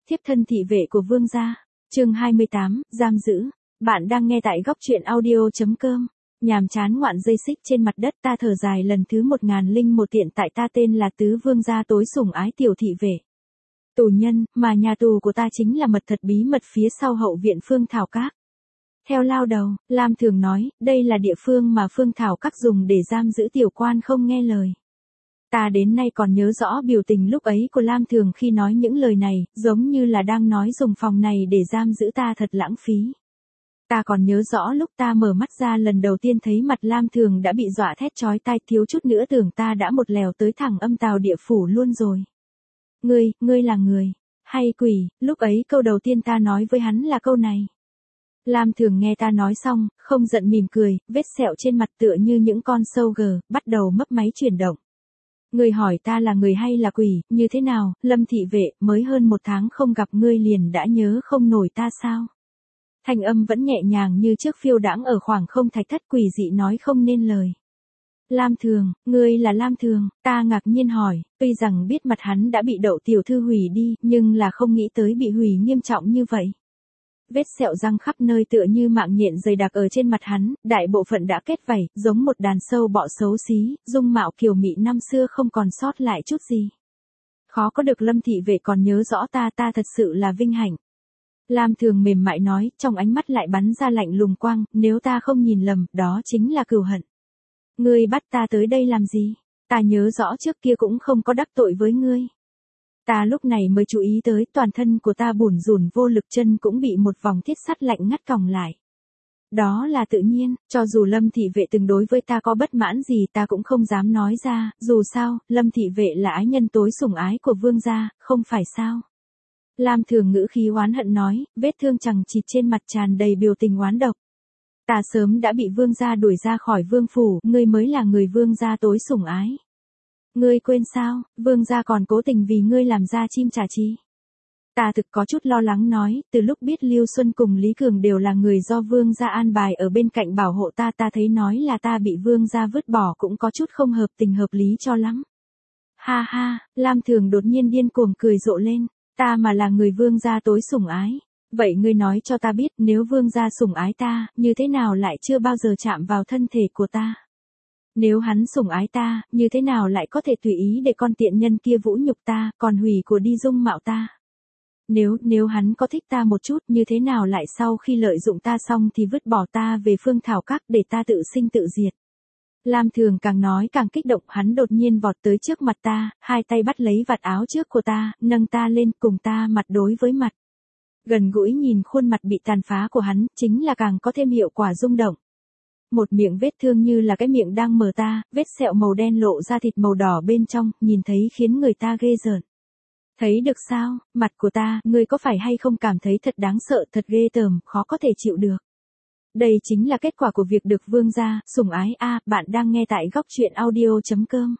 Thiếp thân thị vệ của vương gia. Chương 28, giam giữ. Bạn đang nghe tại góc truyện audio.com. Nhàm chán ngoạn dây xích trên mặt đất, ta thở dài lần thứ 1001 tiện tại ta tên là tứ vương gia tối sủng ái tiểu thị vệ. Tù nhân, mà nhà tù của ta chính là mật thật bí mật phía sau hậu viện Phương Thảo Các. Theo lao đầu, Lam thường nói, đây là địa phương mà Phương Thảo Các dùng để giam giữ tiểu quan không nghe lời. Ta đến nay còn nhớ rõ biểu tình lúc ấy của Lam Thường khi nói những lời này, giống như là đang nói dùng phòng này để giam giữ ta thật lãng phí. Ta còn nhớ rõ lúc ta mở mắt ra lần đầu tiên thấy mặt Lam Thường đã bị dọa thét chói tai, thiếu chút nữa tưởng ta đã một lèo tới thẳng âm tào địa phủ luôn rồi. Ngươi là người, hay quỷ? Lúc ấy câu đầu tiên ta nói với hắn là câu này. Lam Thường nghe ta nói xong, không giận mỉm cười, vết sẹo trên mặt tựa như những con sâu gờ, bắt đầu mấp máy chuyển động. Ngươi hỏi ta là người hay là quỷ, như thế nào, Lâm thị vệ, mới hơn 1 tháng không gặp ngươi liền đã nhớ không nổi ta sao? Thanh âm vẫn nhẹ nhàng như trước phiêu đãng ở khoảng không thạch thất, quỷ dị nói không nên lời. Lam Thường, ngươi là Lam Thường, ta ngạc nhiên hỏi, tuy rằng biết mặt hắn đã bị Đậu tiểu thư hủy đi, nhưng là không nghĩ tới bị hủy nghiêm trọng như vậy. Vết sẹo răng khắp nơi tựa như mạng nhện dày đặc ở trên mặt hắn, đại bộ phận đã kết vảy, giống một đàn sâu bọ xấu xí, dung mạo kiều mị năm xưa không còn sót lại chút gì. Khó có được Lâm thị vệ còn nhớ rõ ta thật sự là vinh hạnh. Lam Thường mềm mại nói, trong ánh mắt lại bắn ra lạnh lùng quang, nếu ta không nhìn lầm, đó chính là cừu hận. Ngươi bắt ta tới đây làm gì? Ta nhớ rõ trước kia cũng không có đắc tội với ngươi. Ta lúc này mới chú ý tới toàn thân của ta bủn rủn vô lực, chân cũng bị một vòng thiết sắt lạnh ngắt còng lại. Đó là tự nhiên, cho dù Lâm thị vệ từng đối với ta có bất mãn gì ta cũng không dám nói ra, dù sao, Lâm thị vệ là ái nhân tối sủng ái của vương gia, không phải sao? Lam Thường ngữ khí oán hận nói, vết thương chằng chịt trên mặt tràn đầy biểu tình oán độc. Ta sớm đã bị vương gia đuổi ra khỏi vương phủ, ngươi mới là người vương gia tối sủng ái. Ngươi quên sao, vương gia còn cố tình vì ngươi làm ra chim trả chí. Ta thực có chút lo lắng nói, từ lúc biết Lưu Xuân cùng Lý Cường đều là người do vương gia an bài ở bên cạnh bảo hộ ta thấy nói là ta bị vương gia vứt bỏ cũng có chút không hợp tình hợp lý cho lắm. Ha ha, Lam Thường đột nhiên điên cuồng cười rộ lên, ta mà là người vương gia tối sủng ái. Vậy ngươi nói cho ta biết, nếu vương gia sủng ái ta, như thế nào lại chưa bao giờ chạm vào thân thể của ta? Nếu hắn sủng ái ta, như thế nào lại có thể tùy ý để con tiện nhân kia vũ nhục ta, còn hủy của đi dung mạo ta? Nếu hắn có thích ta một chút, như thế nào lại sau khi lợi dụng ta xong thì vứt bỏ ta về Phương Thảo Các để ta tự sinh tự diệt? Lam Thường càng nói càng kích động, hắn đột nhiên vọt tới trước mặt ta, hai tay bắt lấy vạt áo trước của ta, nâng ta lên cùng ta mặt đối với mặt. Gần gũi nhìn khuôn mặt bị tàn phá của hắn, chính là càng có thêm hiệu quả rung động. Một miệng vết thương như là cái miệng đang mở ta, vết sẹo màu đen lộ ra thịt màu đỏ bên trong, nhìn thấy khiến người ta ghê rợn. Thấy được sao, mặt của ta, ngươi có phải hay không cảm thấy thật đáng sợ, thật ghê tởm, khó có thể chịu được. Đây chính là kết quả của việc được vương gia sủng ái a. Bạn đang nghe tại góc truyện audio.com.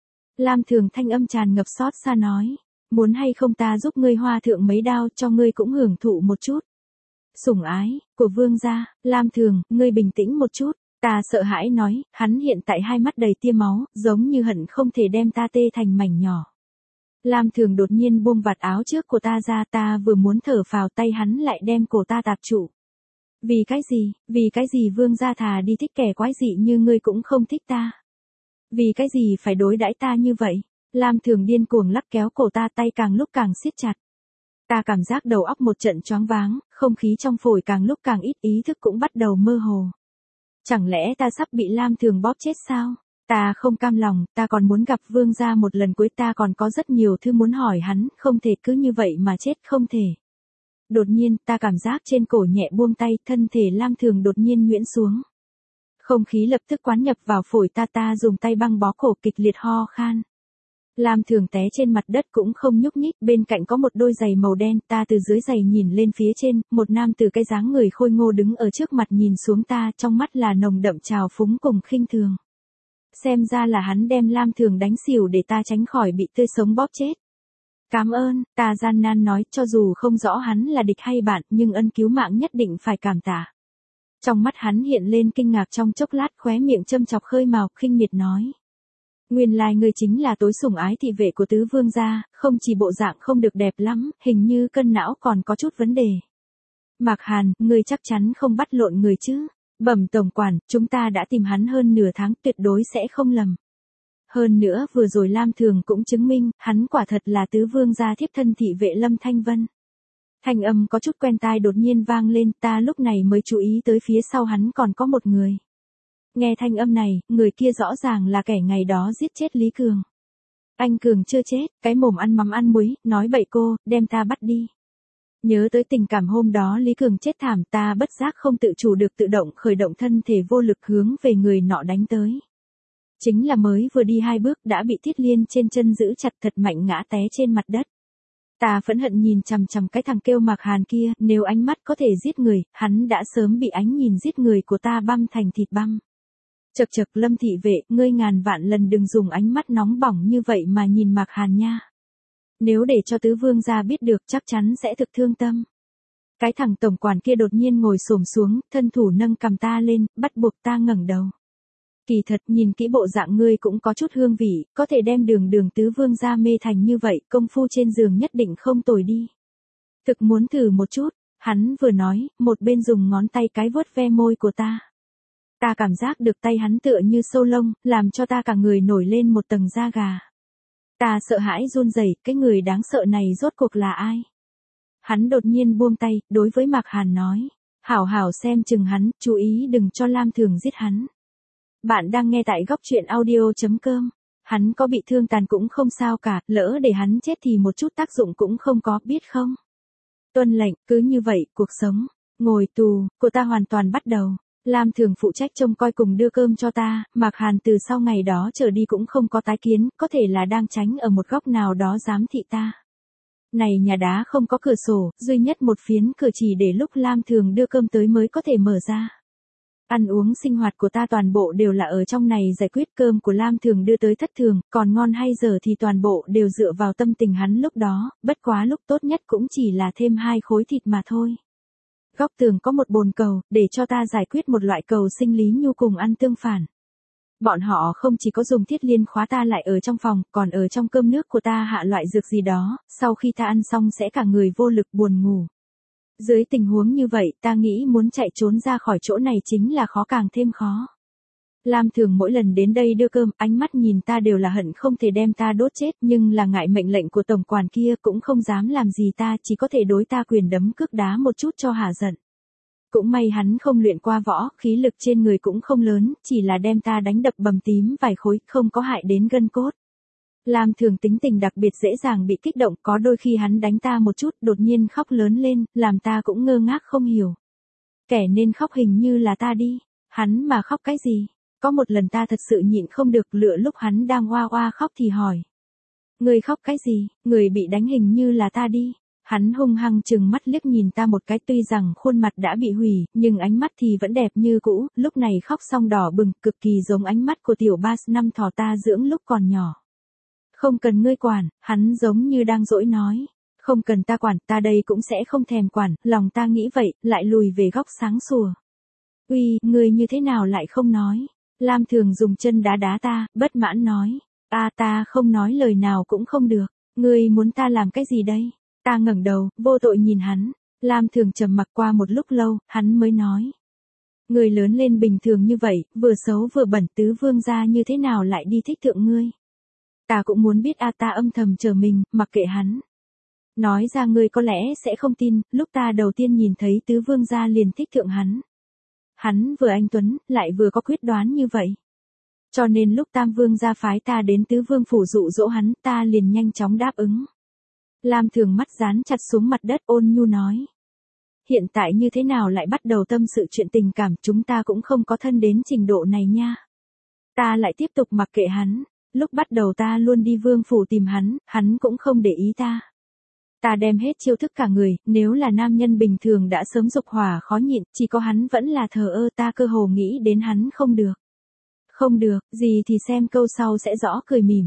Lam Thường thanh âm tràn ngập xót xa nói, muốn hay không ta giúp ngươi hoa thượng mấy đao cho ngươi cũng hưởng thụ một chút. Sủng ái của vương gia, Lam Thường, ngươi bình tĩnh một chút. Ta sợ hãi nói, hắn hiện tại hai mắt đầy tia máu, giống như hận không thể đem ta tê thành mảnh nhỏ. Lam Thường đột nhiên buông vạt áo trước của ta ra, ta vừa muốn thở phào tay hắn lại đem cổ ta tạp trụ. Vì cái gì vương gia thà đi thích kẻ quái dị như ngươi cũng không thích ta? Vì cái gì phải đối đãi ta như vậy? Lam Thường điên cuồng lắc kéo cổ ta, tay càng lúc càng siết chặt. Ta cảm giác đầu óc một trận choáng váng, không khí trong phổi càng lúc càng ít, ý thức cũng bắt đầu mơ hồ. Chẳng lẽ ta sắp bị Lam Thường bóp chết sao? Ta không cam lòng, ta còn muốn gặp vương gia một lần cuối, ta còn có rất nhiều thứ muốn hỏi hắn, không thể cứ như vậy mà chết, không thể. Đột nhiên, ta cảm giác trên cổ nhẹ buông tay, thân thể Lam Thường đột nhiên nhuyễn xuống. Không khí lập tức quán nhập vào phổi ta dùng tay băng bó cổ, kịch liệt ho khan. Lam Thường té trên mặt đất cũng không nhúc nhích, bên cạnh có một đôi giày màu đen, ta từ dưới giày nhìn lên phía trên, một nam từ cái dáng người khôi ngô đứng ở trước mặt nhìn xuống ta, trong mắt là nồng đậm trào phúng cùng khinh thường. Xem ra là hắn đem Lam Thường đánh xỉu để ta tránh khỏi bị tươi sống bóp chết. Cảm ơn, ta gian nan nói, cho dù không rõ hắn là địch hay bạn, nhưng ân cứu mạng nhất định phải cảm tạ. Trong mắt hắn hiện lên kinh ngạc trong chốc lát, khóe miệng châm chọc khơi mào, khinh miệt nói. Nguyên lai ngươi chính là tối sủng ái thị vệ của tứ vương gia, không chỉ bộ dạng không được đẹp lắm, hình như cân não còn có chút vấn đề. Mạc Hàn, ngươi chắc chắn không bắt lộn người chứ? Bẩm tổng quản, chúng ta đã tìm hắn hơn nửa tháng, tuyệt đối sẽ không lầm. Hơn nữa vừa rồi Lam Thường cũng chứng minh, hắn quả thật là tứ vương gia thiếp thân thị vệ Lâm Thanh Vân. Thanh âm có chút quen tai đột nhiên vang lên, ta lúc này mới chú ý tới phía sau hắn còn có một người. Nghe thanh âm này, người kia rõ ràng là kẻ ngày đó giết chết Lý Cường. Anh Cường chưa chết, cái mồm ăn mắm ăn muối, nói bậy cô, đem ta bắt đi. Nhớ tới tình cảm hôm đó Lý Cường chết thảm, ta bất giác không tự chủ được tự động khởi động thân thể vô lực hướng về người nọ đánh tới. Chính là mới vừa đi 2 bước đã bị Thiết Liên trên chân giữ chặt thật mạnh ngã té trên mặt đất. Ta phẫn hận nhìn chằm chằm cái thằng kêu Mạc Hàn kia, nếu ánh mắt có thể giết người, hắn đã sớm bị ánh nhìn giết người của ta băm thành thịt băm. Chậc chậc Lâm thị vệ, ngươi ngàn vạn lần đừng dùng ánh mắt nóng bỏng như vậy mà nhìn Mạc Hàn nha. Nếu để cho tứ vương gia biết được chắc chắn sẽ thực thương tâm. Cái thằng tổng quản kia đột nhiên ngồi xổm xuống, thân thủ nâng cầm ta lên, bắt buộc ta ngẩng đầu. Kỳ thật nhìn kỹ bộ dạng ngươi cũng có chút hương vị, có thể đem Đường tứ vương gia mê thành như vậy, công phu trên giường nhất định không tồi đi. Thực muốn thử một chút, hắn vừa nói, một bên dùng ngón tay cái vuốt ve môi của ta. Ta cảm giác được tay hắn tựa như sâu lông, làm cho ta cả người nổi lên một tầng da gà. Ta sợ hãi run rẩy, cái người đáng sợ này rốt cuộc là ai? Hắn đột nhiên buông tay, đối với Mạc Hàn nói. Hảo hảo xem chừng hắn, chú ý đừng cho Lam Thường giết hắn. Bạn đang nghe tại góc truyện audio.com. Hắn có bị thương tàn cũng không sao cả, lỡ để hắn chết thì một chút tác dụng cũng không có, biết không? Tuân lệnh, cứ như vậy, cuộc sống, ngồi tù, của ta hoàn toàn bắt đầu. Lam Thường phụ trách trông coi cùng đưa cơm cho ta, Mạc Hàn từ sau ngày đó trở đi cũng không có tái kiến, có thể là đang tránh ở một góc nào đó giám thị ta. Này nhà đá không có cửa sổ, duy nhất một phiến cửa chỉ để lúc Lam Thường đưa cơm tới mới có thể mở ra. Ăn uống sinh hoạt của ta toàn bộ đều là ở trong này giải quyết, cơm của Lam Thường đưa tới thất thường, còn ngon hay dở thì toàn bộ đều dựa vào tâm tình hắn lúc đó, bất quá lúc tốt nhất cũng chỉ là thêm 2 khối thịt mà thôi. Góc tường có một bồn cầu, để cho ta giải quyết một loại cầu sinh lý nhu cùng ăn tương phản. Bọn họ không chỉ có dùng Thiết Liên khóa ta lại ở trong phòng, còn ở trong cơm nước của ta hạ loại dược gì đó, sau khi ta ăn xong sẽ cả người vô lực buồn ngủ. Dưới tình huống như vậy, ta nghĩ muốn chạy trốn ra khỏi chỗ này chính là khó càng thêm khó. Lam Thường mỗi lần đến đây đưa cơm, ánh mắt nhìn ta đều là hận không thể đem ta đốt chết, nhưng là ngại mệnh lệnh của tổng quản kia cũng không dám làm gì ta, chỉ có thể đối ta quyền đấm cước đá một chút cho hả giận. Cũng may hắn không luyện qua võ, khí lực trên người cũng không lớn, chỉ là đem ta đánh đập bầm tím vài khối, không có hại đến gân cốt. Lam Thường tính tình đặc biệt dễ dàng bị kích động, có đôi khi hắn đánh ta một chút, đột nhiên khóc lớn lên, làm ta cũng ngơ ngác không hiểu. Kẻ nên khóc hình như là ta đi, hắn mà khóc cái gì? Có một lần ta thật sự nhịn không được, lựa lúc hắn đang oa oa khóc thì hỏi. Người khóc cái gì? Người bị đánh hình như là ta đi. Hắn hung hăng trừng mắt liếc nhìn ta một cái, tuy rằng khuôn mặt đã bị hủy, nhưng ánh mắt thì vẫn đẹp như cũ, lúc này khóc xong đỏ bừng, cực kỳ giống ánh mắt của tiểu Bas năm thỏ ta dưỡng lúc còn nhỏ. Không cần ngươi quản, hắn giống như đang dỗi nói. Không cần ta quản, ta đây cũng sẽ không thèm quản, lòng ta nghĩ vậy, lại lùi về góc sáng sủa. Uy, ngươi như thế nào lại không nói? Lam Thường dùng chân đá đá ta, bất mãn nói. Ta không nói lời nào cũng không được. Ngươi muốn ta làm cái gì đây? Ta ngẩng đầu, vô tội nhìn hắn. Lam Thường trầm mặc qua một lúc lâu, hắn mới nói. Ngươi lớn lên bình thường như vậy, vừa xấu vừa bẩn, tứ vương gia như thế nào lại đi thích thượng ngươi? Ta cũng muốn biết, ta âm thầm chờ mình, mặc kệ hắn. Nói ra ngươi có lẽ sẽ không tin, lúc ta đầu tiên nhìn thấy tứ vương gia liền thích thượng hắn. Hắn vừa anh tuấn, lại vừa có quyết đoán như vậy. Cho nên lúc Tam Vương gia phái ta đến Tứ Vương phủ dụ dỗ hắn, ta liền nhanh chóng đáp ứng. Lam Thường mắt dán chặt xuống mặt đất, ôn nhu nói. Hiện tại như thế nào lại bắt đầu tâm sự chuyện tình cảm, chúng ta cũng không có thân đến trình độ này nha. Ta lại tiếp tục mặc kệ hắn, lúc bắt đầu ta luôn đi Vương phủ tìm hắn, hắn cũng không để ý ta. Ta đem hết chiêu thức cả người, nếu là nam nhân bình thường đã sớm dục hỏa khó nhịn, chỉ có hắn vẫn là thờ ơ, ta cơ hồ nghĩ đến hắn không được. Không được, gì thì xem câu sau sẽ rõ, cười mỉm.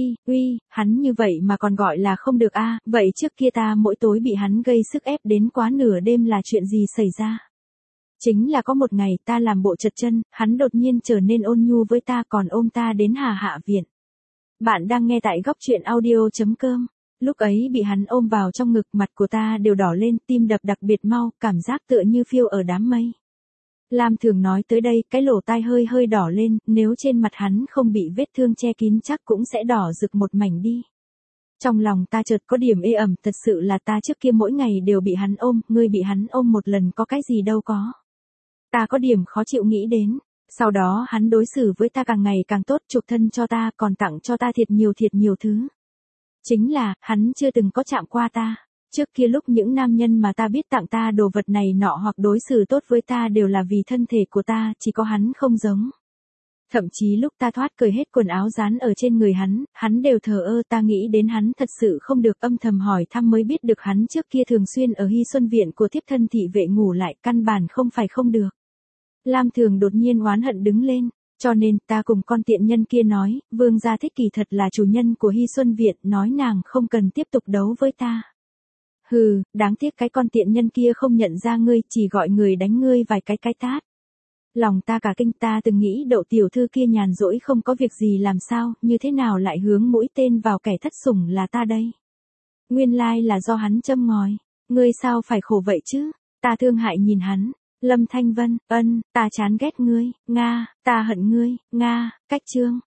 Uy, hắn như vậy mà còn gọi là không được vậy trước kia ta mỗi tối bị hắn gây sức ép đến quá nửa đêm là chuyện gì xảy ra? Chính là có một ngày ta làm bộ trật chân, hắn đột nhiên trở nên ôn nhu với ta, còn ôm ta đến Hà Hạ viện. Bạn đang nghe tại góc truyện audio.com. Lúc ấy bị hắn ôm vào trong ngực, mặt của ta đều đỏ lên, tim đập đặc biệt mau, cảm giác tựa như phiêu ở đám mây. Lam Thường nói tới đây, cái lỗ tai hơi hơi đỏ lên, nếu trên mặt hắn không bị vết thương che kín chắc cũng sẽ đỏ rực một mảnh đi. Trong lòng ta chợt có điểm ê ẩm, thật sự là ta trước kia mỗi ngày đều bị hắn ôm, ngươi bị hắn ôm một lần có cái gì đâu có. Ta có điểm khó chịu nghĩ đến. Sau đó hắn đối xử với ta càng ngày càng tốt, chuộc thân cho ta, còn tặng cho ta thiệt nhiều thứ. Chính là, hắn chưa từng có chạm qua ta. Trước kia lúc những nam nhân mà ta biết tặng ta đồ vật này nọ hoặc đối xử tốt với ta đều là vì thân thể của ta, chỉ có hắn không giống. Thậm chí lúc ta thoát cởi hết quần áo dán ở trên người hắn đều thờ ơ, ta nghĩ đến hắn thật sự không được, âm thầm hỏi thăm mới biết được hắn trước kia thường xuyên ở Hy Xuân Viện của thiếp thân thị vệ ngủ lại, căn bản không phải không được. Lam Thường đột nhiên oán hận đứng lên, cho nên ta cùng con tiện nhân kia nói, Vương gia thích kỳ thật là chủ nhân của Hy Xuân Viện, nói nàng không cần tiếp tục đấu với ta. Hừ, đáng tiếc cái con tiện nhân kia không nhận ra ngươi, chỉ gọi người đánh ngươi vài cái tát. Lòng ta cả kinh, ta từng nghĩ Đậu tiểu thư kia nhàn rỗi không có việc gì làm sao, như thế nào lại hướng mũi tên vào kẻ thất sủng là ta đây. Nguyên lai là do hắn châm ngòi, ngươi sao phải khổ vậy chứ, ta thương hại nhìn hắn. Lâm Thanh Vân, ta chán ghét ngươi, Nga, ta hận ngươi, Nga, cách chương.